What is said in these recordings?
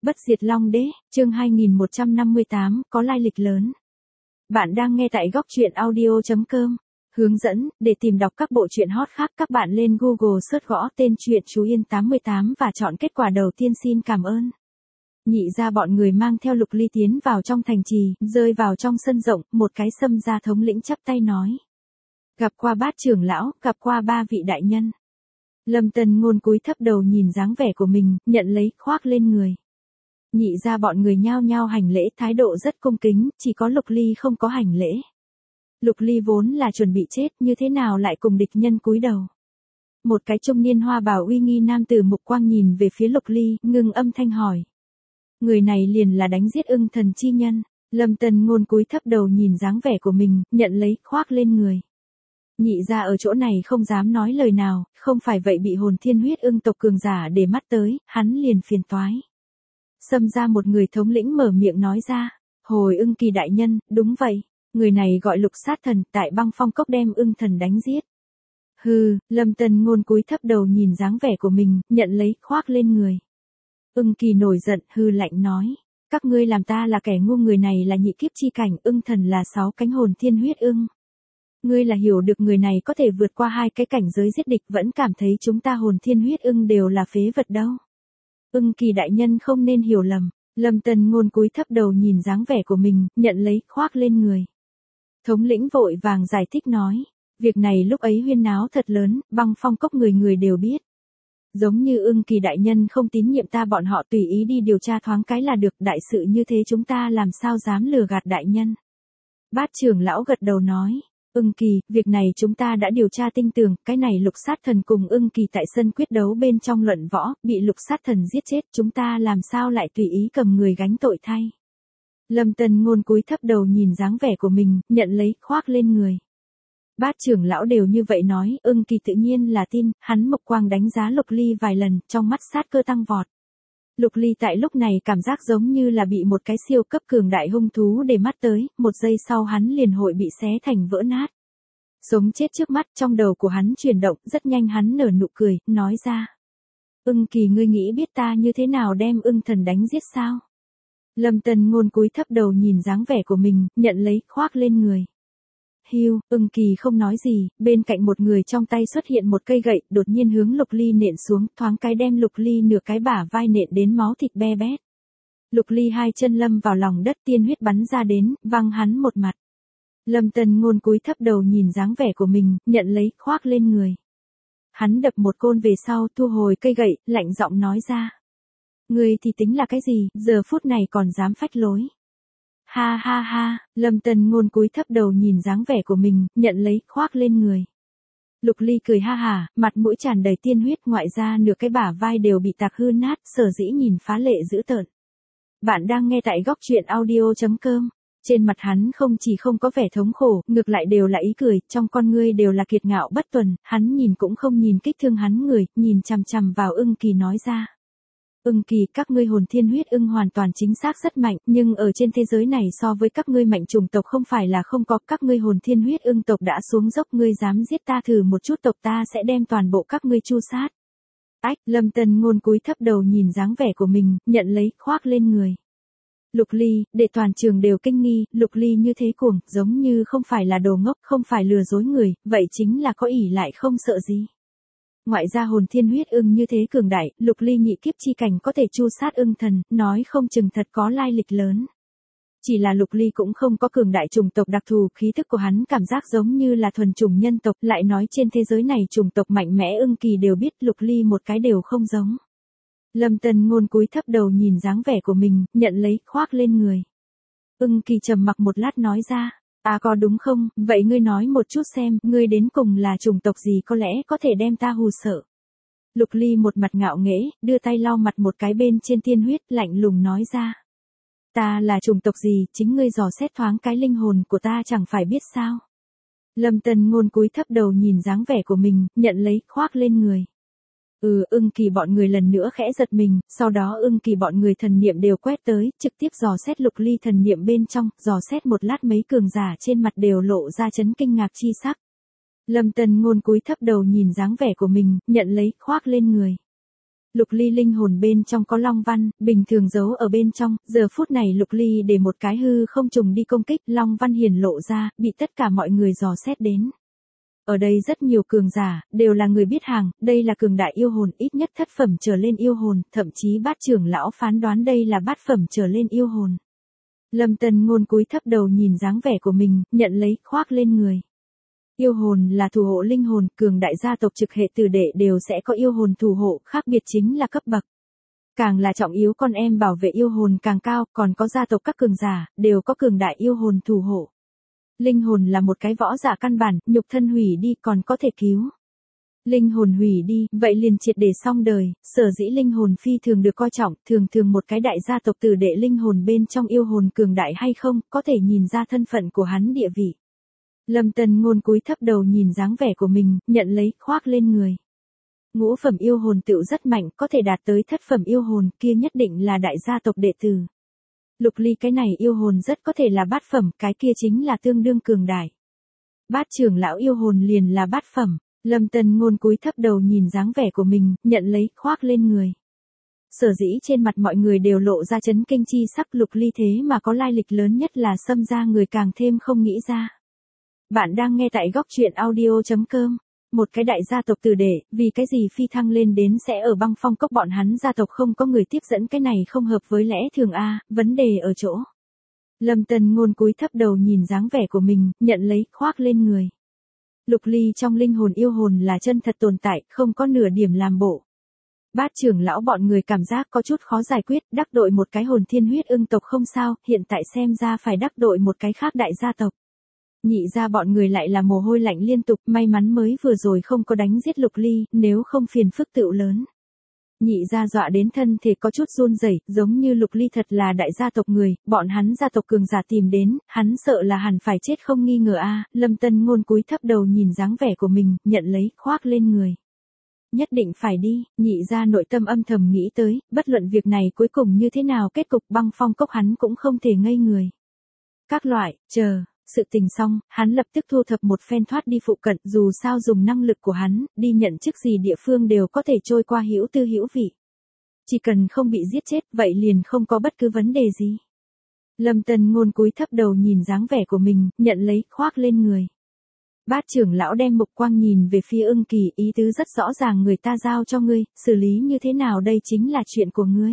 Bất diệt Long Đế, chương 2158, có lai lịch lớn. Bạn đang nghe tại góc truyện audio.com. Hướng dẫn, để tìm đọc các bộ truyện hot khác các bạn lên Google search gõ tên truyện Chú Yên 88 và chọn kết quả đầu tiên. Xin cảm ơn. Nhị ra bọn người mang theo Lục Ly tiến vào trong thành trì, rơi vào trong sân rộng, một cái Sâm gia thống lĩnh chắp tay nói. Gặp qua Bát trưởng lão, gặp qua ba vị đại nhân. Lâm Tân Ngôn cúi thấp đầu nhìn dáng vẻ của mình, nhận lấy, khoác lên người. Nhị ra bọn người nhao nhao hành lễ, thái độ rất cung kính, chỉ có Lục Ly không có hành lễ. Lục Ly vốn là chuẩn bị chết, như thế nào lại cùng địch nhân cúi đầu. Một cái trung niên hoa bào uy nghi nam tử mục quang nhìn về phía Lục Ly, ngưng âm thanh hỏi. Người này liền là đánh giết Ưng Thần chi nhân. Lâm Tân Ngôn cúi thấp đầu nhìn dáng vẻ của mình, nhận lấy, khoác lên người. Nhị ra ở chỗ này không dám nói lời nào, không phải vậy bị hồn thiên huyết ưng tộc cường giả để mắt tới, hắn liền phiền toái. Sâm ra một người thống lĩnh mở miệng nói ra, hồi Ưng Kỳ đại nhân, đúng vậy, người này gọi Lục Sát Thần, tại Băng Phong Cốc đem Ưng Thần đánh giết. Hừ, Lâm Tân Ngôn cúi thấp đầu nhìn dáng vẻ của mình, nhận lấy, khoác lên người. Ưng Kỳ nổi giận, hừ lạnh nói, các ngươi làm ta là kẻ ngu, người này là nhị kiếp chi cảnh, Ưng Thần là 6 cánh hồn thiên huyết ưng. Ngươi là hiểu được người này có thể vượt qua 2 cái cảnh giới giết địch, vẫn cảm thấy chúng ta hồn thiên huyết ưng đều là phế vật đâu. Ưng Kỳ đại nhân không nên hiểu lầm. Lâm Tân Ngôn cúi thấp đầu nhìn dáng vẻ của mình, nhận lấy, khoác lên người. Thống lĩnh vội vàng giải thích nói, việc này lúc ấy huyên náo thật lớn, Băng Phong Cốc người người đều biết. Giống như Ưng Kỳ đại nhân không tín nhiệm ta, bọn họ tùy ý đi điều tra thoáng cái là được, đại sự như thế chúng ta làm sao dám lừa gạt đại nhân. Bát trưởng lão gật đầu nói. Ưng Kỳ, việc này chúng ta đã điều tra tinh tường, cái này Lục Sát Thần cùng Ưng Kỳ tại sân quyết đấu bên trong luận võ, bị Lục Sát Thần giết chết, chúng ta làm sao lại tùy ý cầm người gánh tội thay. Lâm Tân Ngôn cúi thấp đầu nhìn dáng vẻ của mình, nhận lấy, khoác lên người. Bát trưởng lão đều như vậy nói, Ưng Kỳ tự nhiên là tin, hắn mộc quang đánh giá Lục Ly vài lần, trong mắt sát cơ tăng vọt. Lục Ly tại lúc này cảm giác giống như là bị một cái siêu cấp cường đại hung thú để mắt tới, một giây sau hắn liền hội bị xé thành vỡ nát. Sống chết trước mắt, trong đầu của hắn chuyển động, rất nhanh hắn nở nụ cười, nói ra. Ưng Kỳ, ngươi nghĩ biết ta như thế nào đem Ưng Thần đánh giết sao? Lâm Tân Ngôn cúi thấp đầu nhìn dáng vẻ của mình, nhận lấy, khoác lên người. Hiu, Ưng Kỳ không nói gì, bên cạnh một người trong tay xuất hiện một cây gậy, đột nhiên hướng Lục Ly nện xuống, thoáng cái đem Lục Ly nửa cái bả vai nện đến máu thịt be bét. Lục Ly hai chân lâm vào lòng đất, tiên huyết bắn ra đến, văng hắn một mặt. Lâm Tân Ngôn cúi thấp đầu nhìn dáng vẻ của mình, nhận lấy, khoác lên người. Hắn đập một côn về sau, thu hồi cây gậy, lạnh giọng nói ra. Ngươi thì tính là cái gì, giờ phút này còn dám phách lối. Ha ha ha, Lâm Tân Ngôn cúi thấp đầu nhìn dáng vẻ của mình, nhận lấy, khoác lên người. Lục Ly cười ha hả, mặt mũi tràn đầy tiên huyết, ngoại ra nửa cái bả vai đều bị tạc hư nát, sở dĩ nhìn phá lệ dữ tợn. Bạn đang nghe tại góc truyện audio.com. Trên mặt hắn không chỉ không có vẻ thống khổ, ngược lại đều là ý cười, trong con ngươi đều là kiệt ngạo bất tuần, hắn nhìn cũng không nhìn kích thương hắn người, nhìn chằm chằm vào Ưng Kỳ nói ra. Ưng Kỳ, các ngươi hồn thiên huyết ưng hoàn toàn chính xác rất mạnh, nhưng ở trên thế giới này so với các ngươi mạnh chủng tộc không phải là không có, các ngươi hồn thiên huyết ưng tộc đã xuống dốc, ngươi dám giết ta thử một chút, tộc ta sẽ đem toàn bộ các ngươi chu sát. Ách, Lâm Tân Ngôn cúi thấp đầu nhìn dáng vẻ của mình, nhận lấy, khoác lên người. Lục Ly, để toàn trường đều kinh nghi, Lục Ly như thế cuồng, giống như không phải là đồ ngốc, không phải lừa dối người, vậy chính là có ỷ lại không sợ gì. Ngoại ra hồn thiên huyết ưng như thế cường đại, Lục Ly nhị kiếp chi cảnh có thể chu sát Ưng Thần, nói không chừng thật có lai lịch lớn. Chỉ là Lục Ly cũng không có cường đại chủng tộc đặc thù, khí thức của hắn cảm giác giống như là thuần chủng nhân tộc, lại nói trên thế giới này chủng tộc mạnh mẽ Ưng Kỳ đều biết, Lục Ly một cái đều không giống. Lâm Tân Ngôn cúi thấp đầu nhìn dáng vẻ của mình, nhận lấy, khoác lên người. Ưng Kỳ trầm mặc một lát nói ra. À có đúng không, vậy ngươi nói một chút xem, ngươi đến cùng là chủng tộc gì có lẽ có thể đem ta hù sợ. Lục Ly một mặt ngạo nghễ, đưa tay lau mặt một cái bên trên tiên huyết, lạnh lùng nói ra. Ta là chủng tộc gì, chính ngươi dò xét thoáng cái linh hồn của ta chẳng phải biết sao. Lâm Tân Ngôn cúi thấp đầu nhìn dáng vẻ của mình, nhận lấy, khoác lên người. Ưng Kỳ bọn người lần nữa khẽ giật mình, sau đó Ưng Kỳ bọn người thần niệm đều quét tới, trực tiếp dò xét Lục Ly thần niệm bên trong, dò xét một lát mấy cường giả trên mặt đều lộ ra chấn kinh ngạc chi sắc. Lâm Tân Ngôn cúi thấp đầu nhìn dáng vẻ của mình, nhận lấy, khoác lên người. Lục Ly linh hồn bên trong có long văn, bình thường giấu ở bên trong, giờ phút này Lục Ly để một cái hư không trùng đi công kích, long văn hiển lộ ra, bị tất cả mọi người dò xét đến. Ở đây rất nhiều cường giả, đều là người biết hàng, đây là cường đại yêu hồn, ít nhất thất phẩm trở lên yêu hồn, thậm chí Bát trưởng lão phán đoán đây là bát phẩm trở lên yêu hồn. Lâm Tân Ngôn cúi thấp đầu nhìn dáng vẻ của mình, nhận lấy, khoác lên người. Yêu hồn là thủ hộ linh hồn, cường đại gia tộc trực hệ tử đệ đều sẽ có yêu hồn thủ hộ, khác biệt chính là cấp bậc. Càng là trọng yếu con em bảo vệ yêu hồn càng cao, còn có gia tộc các cường giả, đều có cường đại yêu hồn thủ hộ. Linh hồn là một cái võ giả căn bản, nhục thân hủy đi còn có thể cứu. Linh hồn hủy đi, vậy liền triệt để xong đời, sở dĩ linh hồn phi thường được coi trọng, thường thường một cái đại gia tộc tử đệ linh hồn bên trong yêu hồn cường đại hay không, có thể nhìn ra thân phận của hắn địa vị. Lâm Tân Ngôn cúi thấp đầu nhìn dáng vẻ của mình, nhận lấy, khoác lên người. Ngũ phẩm yêu hồn tựu rất mạnh, có thể đạt tới thất phẩm yêu hồn, kia nhất định là đại gia tộc đệ tử. Lục Ly cái này yêu hồn rất có thể là bát phẩm, cái kia chính là tương đương cường đại. Bát trưởng lão yêu hồn liền là bát phẩm. Lâm Tân Ngôn cúi thấp đầu nhìn dáng vẻ của mình, nhận lấy, khoác lên người. Sở dĩ trên mặt mọi người đều lộ ra chấn kinh chi sắc, Lục Ly thế mà có lai lịch lớn nhất là xâm ra người càng thêm không nghĩ ra. Bạn đang nghe tại góc truyện audio.com. Một cái đại gia tộc tử đệ, vì cái gì phi thăng lên đến sẽ ở băng phong cốc, bọn hắn gia tộc không có người tiếp dẫn, cái này không hợp với lẽ thường a, vấn đề ở chỗ. Lâm Tân Ngôn cúi thấp đầu nhìn dáng vẻ của mình, nhận lấy, khoác lên người. Lục Ly trong linh hồn yêu hồn là chân thật tồn tại, không có nửa điểm làm bộ. Bát trưởng lão bọn người cảm giác có chút khó giải quyết, đắc tội một cái hồn thiên huyết ưng tộc không sao, hiện tại xem ra phải đắc tội một cái khác đại gia tộc. Nhị ra bọn người lại là mồ hôi lạnh liên tục, may mắn mới vừa rồi không có đánh giết Lục Ly, nếu không phiền phức tựu lớn. Nhị ra dọa đến thân thể có chút run rẩy, giống như Lục Ly thật là đại gia tộc người, bọn hắn gia tộc cường giả tìm đến, hắn sợ là hẳn phải chết không nghi ngờ a. Lâm Tân Ngôn cúi thấp đầu nhìn dáng vẻ của mình, nhận lấy, khoác lên người. Nhất định phải đi, nhị ra nội tâm âm thầm nghĩ tới, bất luận việc này cuối cùng như thế nào kết cục, băng phong cốc hắn cũng không thể ngây người. Các loại, chờ. Sự tình xong, hắn lập tức thu thập một phen thoát đi phụ cận, dù sao dùng năng lực của hắn, đi nhận chức gì địa phương đều có thể trôi qua hữu tư hữu vị. Chỉ cần không bị giết chết, vậy liền không có bất cứ vấn đề gì. Lâm Tân Ngôn cúi thấp đầu nhìn dáng vẻ của mình, nhận lấy, khoác lên người. Bát trưởng lão đem mục quang nhìn về phía Ưng Kỳ, ý tứ rất rõ ràng, người ta giao cho ngươi, xử lý như thế nào đây chính là chuyện của ngươi.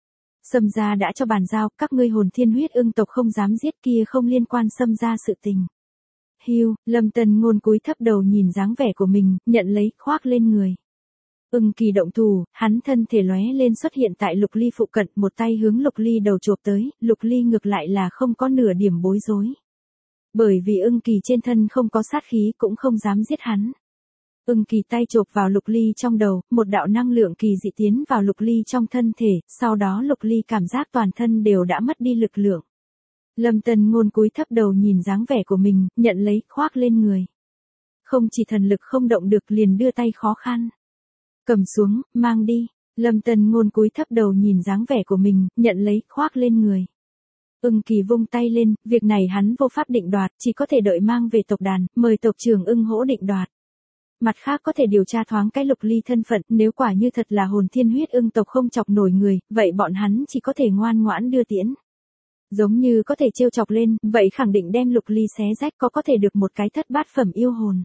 Sâm gia đã cho bàn giao, các ngươi hồn thiên huyết ưng tộc không dám giết, kia không liên quan Sâm gia sự tình. Hiu, Lâm Tân Ngôn cúi thấp đầu nhìn dáng vẻ của mình, nhận lấy, khoác lên người. Ưng Kỳ động thủ, hắn thân thể lóe lên xuất hiện tại Lục Ly phụ cận, một tay hướng Lục Ly đầu chộp tới, Lục Ly ngược lại là không có nửa điểm bối rối. Bởi vì Ưng Kỳ trên thân không có sát khí, cũng không dám giết hắn. Ưng Kỳ tay chộp vào Lục Ly trong đầu, một đạo năng lượng kỳ dị tiến vào Lục Ly trong thân thể, sau đó Lục Ly cảm giác toàn thân đều đã mất đi lực lượng. Lâm Tân Ngôn cúi thấp đầu nhìn dáng vẻ của mình, nhận lấy, khoác lên người. Không chỉ thần lực không động được, liền đưa tay khó khăn. Cầm xuống, mang đi. Lâm Tân Ngôn cúi thấp đầu nhìn dáng vẻ của mình, nhận lấy, khoác lên người. Ưng Kỳ vung tay lên, việc này hắn vô pháp định đoạt, chỉ có thể đợi mang về tộc đàn, mời tộc trưởng Ưng Hỗ định đoạt. Mặt khác có thể điều tra thoáng cái Lục Ly thân phận, nếu quả như thật là hồn thiên huyết ưng tộc không chọc nổi người, vậy bọn hắn chỉ có thể ngoan ngoãn đưa tiễn. Giống như có thể trêu chọc lên, vậy khẳng định đem Lục Ly xé rách, có thể được một cái thất bát phẩm yêu hồn.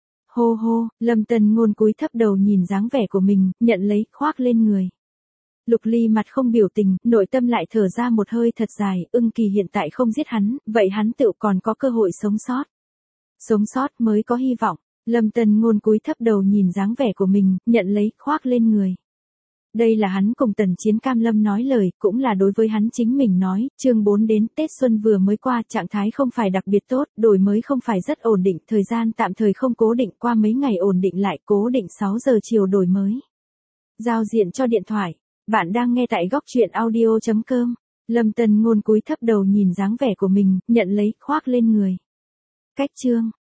Hô hô, Lâm Tân Ngôn cúi thấp đầu nhìn dáng vẻ của mình, nhận lấy, khoác lên người. Lục Ly mặt không biểu tình, nội tâm lại thở ra một hơi thật dài, Ưng Kỳ hiện tại không giết hắn, vậy hắn tự còn có cơ hội sống sót. Sống sót mới có hy vọng. Lâm Tân Ngôn cúi thấp đầu nhìn dáng vẻ của mình, nhận lấy, khoác lên người. Đây là hắn cùng Tần Chiến cam lâm nói lời, cũng là đối với hắn chính mình nói, chương 4 đến Tết Xuân vừa mới qua, trạng thái không phải đặc biệt tốt, đổi mới không phải rất ổn định, thời gian tạm thời không cố định, qua mấy ngày ổn định lại, cố định 6 giờ chiều đổi mới. Giao diện cho điện thoại. Bạn đang nghe tại góc truyện audio.com. Lâm Tân Ngôn cúi thấp đầu nhìn dáng vẻ của mình, nhận lấy, khoác lên người. Cách chương.